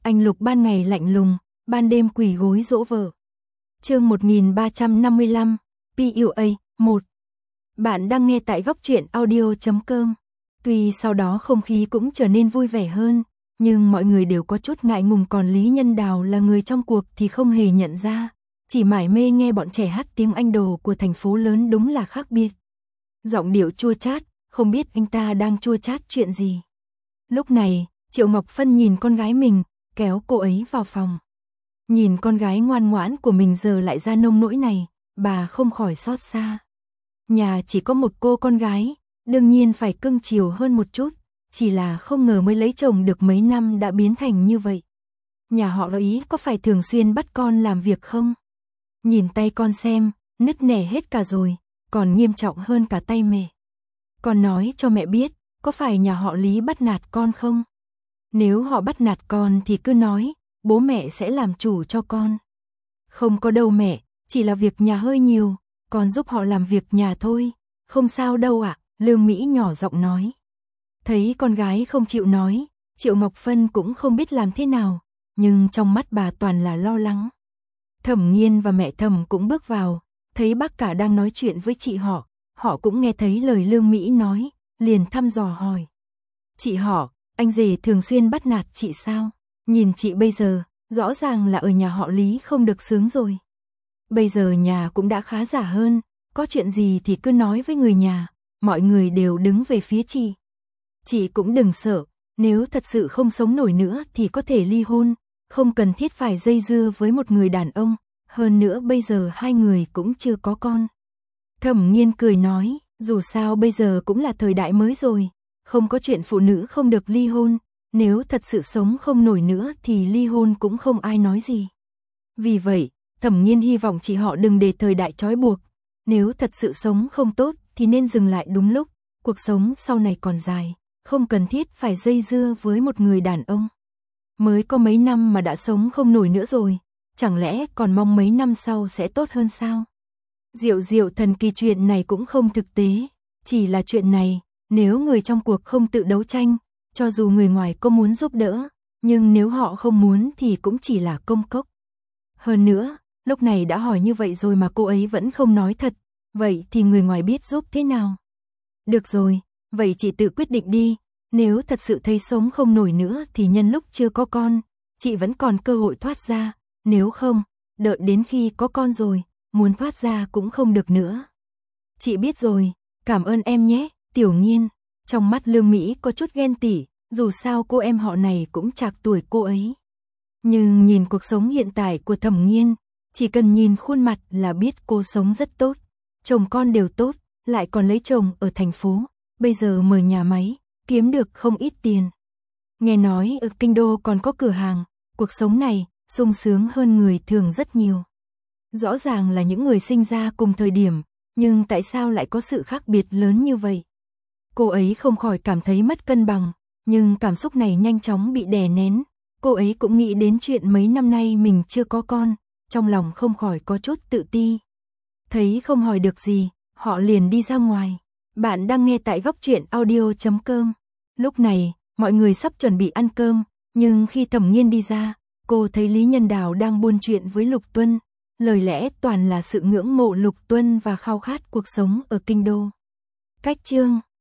Anh Lục ban ngày lạnh lùng, ban đêm quỳ gối dỗ vợ. Chương 1355, PUA 1. Bạn đang nghe tại góc truyện audio.com. Tuy sau đó không khí cũng trở nên vui vẻ hơn, nhưng mọi người đều có chút ngại ngùng, còn Lý Nhân Đào là người trong cuộc thì không hề nhận ra, chỉ mải mê nghe bọn trẻ hát tiếng Anh đồ của thành phố lớn đúng là khác biệt. Giọng điệu chua chát, không biết anh ta đang chua chát chuyện gì. Lúc này, Triệu Ngọc Phân nhìn con gái mình, kéo cô ấy vào phòng. Nhìn con gái ngoan ngoãn của mình giờ lại ra nông nỗi này, bà không khỏi xót xa. Nhà chỉ có một cô con gái, đương nhiên phải cưng chiều hơn một chút, chỉ là không ngờ mới lấy chồng được mấy năm đã biến thành như vậy. Nhà họ Ý có phải thường xuyên bắt con làm việc không? Nhìn tay con xem, nứt nẻ hết cả rồi, còn nghiêm trọng hơn cả tay mẹ. Con nói cho mẹ biết, có phải nhà họ Lý bắt nạt con không? Nếu họ bắt nạt con thì cứ nói, bố mẹ sẽ làm chủ cho con. Không có đâu mẹ, chỉ là việc nhà hơi nhiều, con giúp họ làm việc nhà thôi, không sao đâu ạ, Lương Mỹ nhỏ giọng nói. Thấy con gái không chịu nói, Triệu Ngọc Phân cũng không biết làm thế nào, nhưng trong mắt bà toàn là lo lắng. Thẩm Nghiên và mẹ Thẩm cũng bước vào, thấy bác cả đang nói chuyện với chị họ cũng nghe thấy lời Lương Mỹ nói, liền thăm dò hỏi. Chị họ, anh rể thường xuyên bắt nạt chị sao? Nhìn chị bây giờ, rõ ràng là ở nhà họ Lý không được sướng rồi. Bây giờ nhà cũng đã khá giả hơn, có chuyện gì thì cứ nói với người nhà, mọi người đều đứng về phía chị. Chị cũng đừng sợ, nếu thật sự không sống nổi nữa thì có thể ly hôn, không cần thiết phải dây dưa với một người đàn ông, hơn nữa bây giờ hai người cũng chưa có con. Thẩm Nghiên cười nói, dù sao bây giờ cũng là thời đại mới rồi, không có chuyện phụ nữ không được ly hôn, nếu thật sự sống không nổi nữa thì ly hôn cũng không ai nói gì. Vì vậy, Thẩm Nghiên hy vọng chị họ đừng để thời đại trói buộc, nếu thật sự sống không tốt thì nên dừng lại đúng lúc, cuộc sống sau này còn dài, không cần thiết phải dây dưa với một người đàn ông. Mới có mấy năm mà đã sống không nổi nữa rồi, chẳng lẽ còn mong mấy năm sau sẽ tốt hơn sao? Diệu thần kỳ, chuyện này cũng không thực tế, chỉ là chuyện này, nếu người trong cuộc không tự đấu tranh, cho dù người ngoài có muốn giúp đỡ, nhưng nếu họ không muốn thì cũng chỉ là công cốc. Hơn nữa, lúc này đã hỏi như vậy rồi mà cô ấy vẫn không nói thật, vậy thì người ngoài biết giúp thế nào? Được rồi, vậy chị tự quyết định đi, nếu thật sự thấy sống không nổi nữa thì nhân lúc chưa có con, chị vẫn còn cơ hội thoát ra, nếu không, đợi đến khi có con rồi, muốn thoát ra cũng không được nữa. Chị biết rồi, cảm ơn em nhé, Tiểu Nghiên. Trong mắt Lương Mỹ có chút ghen tị, dù sao cô em họ này cũng trạc tuổi cô ấy. Nhưng nhìn cuộc sống hiện tại của Thẩm Nghiên, chỉ cần nhìn khuôn mặt là biết cô sống rất tốt, chồng con đều tốt, lại còn lấy chồng ở thành phố, bây giờ mở nhà máy, kiếm được không ít tiền. Nghe nói ở Kinh Đô còn có cửa hàng, cuộc sống này sung sướng hơn người thường rất nhiều. Rõ ràng là những người sinh ra cùng thời điểm, nhưng tại sao lại có sự khác biệt lớn như vậy? Cô ấy không khỏi cảm thấy mất cân bằng, nhưng cảm xúc này nhanh chóng bị đè nén. Cô ấy cũng nghĩ đến chuyện mấy năm nay mình chưa có con, trong lòng không khỏi có chút tự ti. Thấy không hỏi được gì, họ liền đi ra ngoài. Bạn đang nghe tại góc truyện audio.com. Lúc này, mọi người sắp chuẩn bị ăn cơm, nhưng khi Thẩm Nghiên đi ra, cô thấy Lý Nhân Đào đang buôn chuyện với Lục Tuân. Lời lẽ toàn là sự ngưỡng mộ Lục Tuân và khao khát cuộc sống ở Kinh Đô. Cách chương